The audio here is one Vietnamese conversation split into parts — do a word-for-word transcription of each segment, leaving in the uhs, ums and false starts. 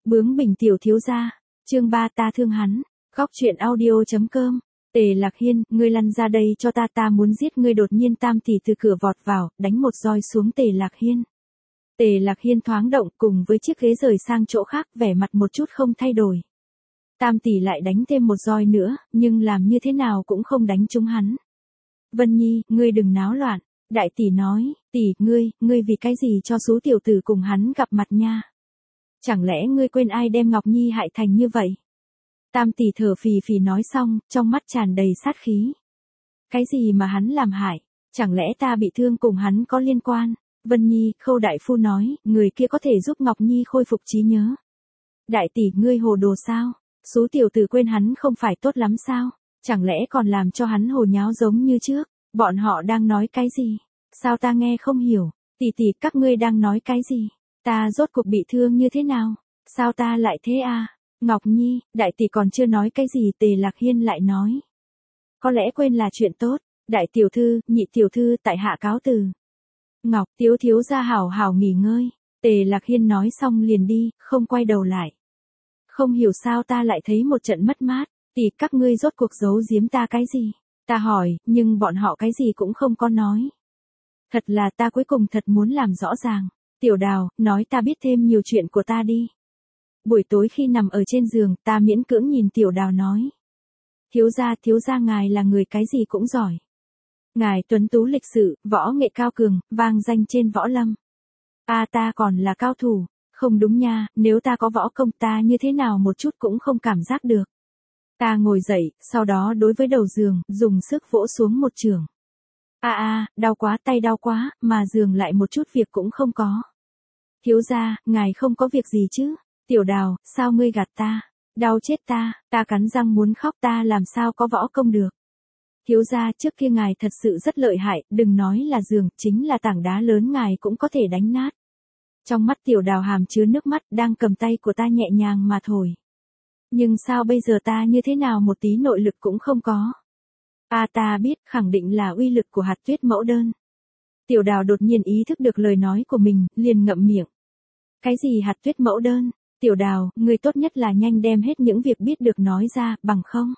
Bướng bỉnh tiểu thiếu gia, chương ba ta thương hắn, góc truyện audio.com. Tề Lạc Hiên, ngươi lăn ra đây cho ta, ta muốn giết ngươi. Đột nhiên Tam tỷ từ cửa vọt vào, đánh một roi xuống Tề Lạc Hiên. Tề Lạc Hiên thoáng động, cùng với chiếc ghế rời sang chỗ khác, vẻ mặt một chút không thay đổi. Tam tỷ lại đánh thêm một roi nữa, nhưng làm như thế nào cũng không đánh trúng hắn. Vân Nhi, ngươi đừng náo loạn. Đại tỷ nói, tỷ, ngươi, ngươi vì cái gì cho số tiểu tử cùng hắn gặp mặt nha? Chẳng lẽ ngươi quên ai đem Ngọc Nhi hại thành như vậy? Tam tỷ thở phì phì nói xong, trong mắt tràn đầy sát khí. Cái gì mà hắn làm hại? Chẳng lẽ ta bị thương cùng hắn có liên quan? Vân Nhi, Khâu đại phu nói, người kia có thể giúp Ngọc Nhi khôi phục trí nhớ. Đại tỷ, ngươi hồ đồ sao? Số tiểu tử quên hắn không phải tốt lắm sao? Chẳng lẽ còn làm cho hắn hồ nháo giống như trước? Bọn họ đang nói cái gì? Sao ta nghe không hiểu? Tỷ tỷ, các ngươi đang nói cái gì? Ta rốt cuộc bị thương như thế nào? Sao ta lại thế à? Ngọc Nhi, đại tỷ còn chưa nói cái gì, Tề Lạc Hiên lại nói. Có lẽ quên là chuyện tốt. Đại tiểu thư, nhị tiểu thư, tại hạ cáo từ. Ngọc, thiếu thiếu gia hảo hảo nghỉ ngơi. Tề Lạc Hiên nói xong liền đi, không quay đầu lại. Không hiểu sao ta lại thấy một trận mất mát. Tỷ, các ngươi rốt cuộc giấu giếm ta cái gì? Ta hỏi, nhưng bọn họ cái gì cũng không có nói. Thật là ta cuối cùng thật muốn làm rõ ràng. Tiểu Đào, nói ta biết thêm nhiều chuyện của ta đi. Buổi tối khi nằm ở trên giường, ta miễn cưỡng nhìn Tiểu Đào nói. Thiếu gia, thiếu gia ngài là người cái gì cũng giỏi. Ngài tuấn tú lịch sự, võ nghệ cao cường, vang danh trên võ lâm. À, ta còn là cao thủ. Không đúng nha, nếu ta có võ công ta như thế nào một chút cũng không cảm giác được. Ta ngồi dậy, sau đó đối với đầu giường, dùng sức vỗ xuống một chưởng. A a, đau quá, tay đau quá, mà giường lại một chút việc cũng không có. Thiếu gia, ngài không có việc gì chứ? Tiểu Đào, sao ngươi gạt ta? Đau chết ta, ta cắn răng muốn khóc, ta làm sao có võ công được? Thiếu gia, trước kia ngài thật sự rất lợi hại, đừng nói là giường, chính là tảng đá lớn ngài cũng có thể đánh nát. Trong mắt Tiểu Đào hàm chứa nước mắt, đang cầm tay của ta nhẹ nhàng mà thổi. Nhưng sao bây giờ ta như thế nào một tí nội lực cũng không có? À, ta biết, khẳng định là uy lực của hạt tuyết mẫu đơn. Tiểu Đào đột nhiên ý thức được lời nói của mình, liền ngậm miệng. Cái gì hạt tuyết mẫu đơn? Tiểu Đào, ngươi tốt nhất là nhanh đem hết những việc biết được nói ra, bằng không.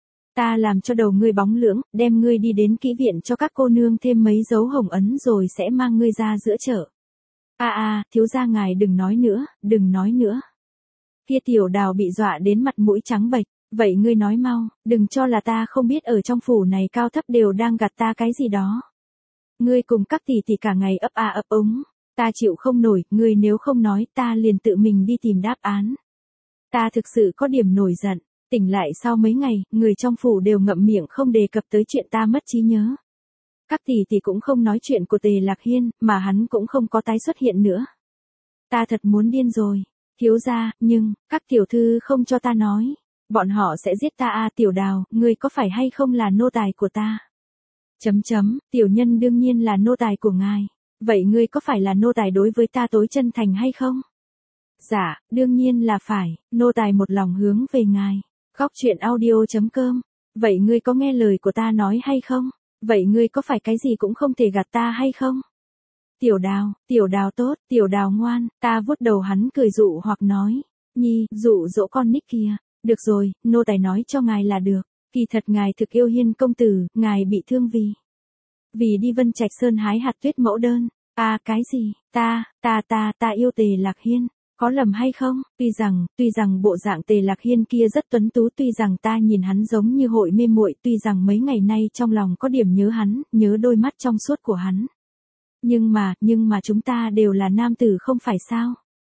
Ta làm cho đầu ngươi bóng lưỡng, đem ngươi đi đến kỹ viện cho các cô nương thêm mấy dấu hồng ấn rồi sẽ mang ngươi ra giữa chợ. À à, thiếu gia ngài đừng nói nữa, đừng nói nữa. Kia Tiểu Đào bị dọa đến mặt mũi trắng bệch. Vậy ngươi nói mau, đừng cho là ta không biết ở trong phủ này cao thấp đều đang gạt ta cái gì đó. Ngươi cùng các tỷ tỷ cả ngày ấp a ấp úng, ta chịu không nổi, ngươi nếu không nói ta liền tự mình đi tìm đáp án. Ta thực sự có điểm nổi giận, tỉnh lại sau mấy ngày, người trong phủ đều ngậm miệng không đề cập tới chuyện ta mất trí nhớ. Các tỷ tỷ cũng không nói chuyện của Tề Lạc Hiên, mà hắn cũng không có tái xuất hiện nữa. Ta thật muốn điên rồi, thiếu gia, nhưng, các tiểu thư không cho ta nói. Bọn họ sẽ giết ta à? Tiểu Đào, ngươi có phải hay không là nô tài của ta? Chấm chấm, tiểu nhân đương nhiên là nô tài của ngài. Vậy ngươi có phải là nô tài đối với ta tối chân thành hay không? Dạ, đương nhiên là phải, nô tài một lòng hướng về ngài. Góc truyện audio.com. Vậy ngươi có nghe lời của ta nói hay không? Vậy ngươi có phải cái gì cũng không thể gạt ta hay không? Tiểu Đào, Tiểu Đào tốt, Tiểu Đào ngoan, ta vuốt đầu hắn cười dụ hoặc nói. Nhi, dụ dỗ con nít kia. Được rồi, nô tài nói cho ngài là được. Kỳ thật ngài thực yêu Hiên công tử, ngài bị thương vì. Vì đi Vân Trạch Sơn hái hạt tuyết mẫu đơn. À, cái gì? Ta, ta ta ta yêu Tề Lạc Hiên. Có lầm hay không? Tuy rằng, tuy rằng bộ dạng Tề Lạc Hiên kia rất tuấn tú, tuy rằng ta nhìn hắn giống như hội mê muội, tuy rằng mấy ngày nay trong lòng có điểm nhớ hắn, nhớ đôi mắt trong suốt của hắn. Nhưng mà, nhưng mà chúng ta đều là nam tử không phải sao?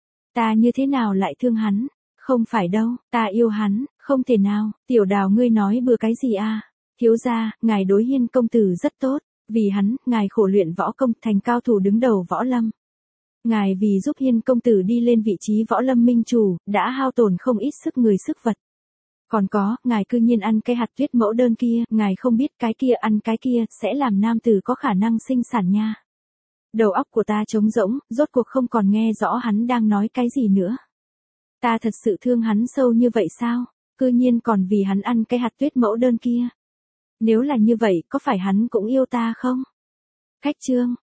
Ta như thế nào lại thương hắn? Không phải đâu, ta yêu hắn, không thể nào. Tiểu Đào, ngươi nói bừa cái gì à? Thiếu gia, ngài đối Hiên công tử rất tốt, vì hắn, ngài khổ luyện võ công thành cao thủ đứng đầu võ lâm. Ngài vì giúp Hiên công tử đi lên vị trí võ lâm minh chủ, đã hao tổn không ít sức người sức vật. Còn có, ngài cư nhiên ăn cái hạt tuyết mẫu đơn kia, ngài không biết cái kia ăn cái kia sẽ làm nam tử có khả năng sinh sản nha. Đầu óc của ta trống rỗng, rốt cuộc không còn nghe rõ hắn đang nói cái gì nữa. Ta thật sự thương hắn sâu như vậy sao? Cư nhiên còn vì hắn ăn cái hạt tuyết mẫu đơn kia. Nếu là như vậy, có phải hắn cũng yêu ta không? Khách chương.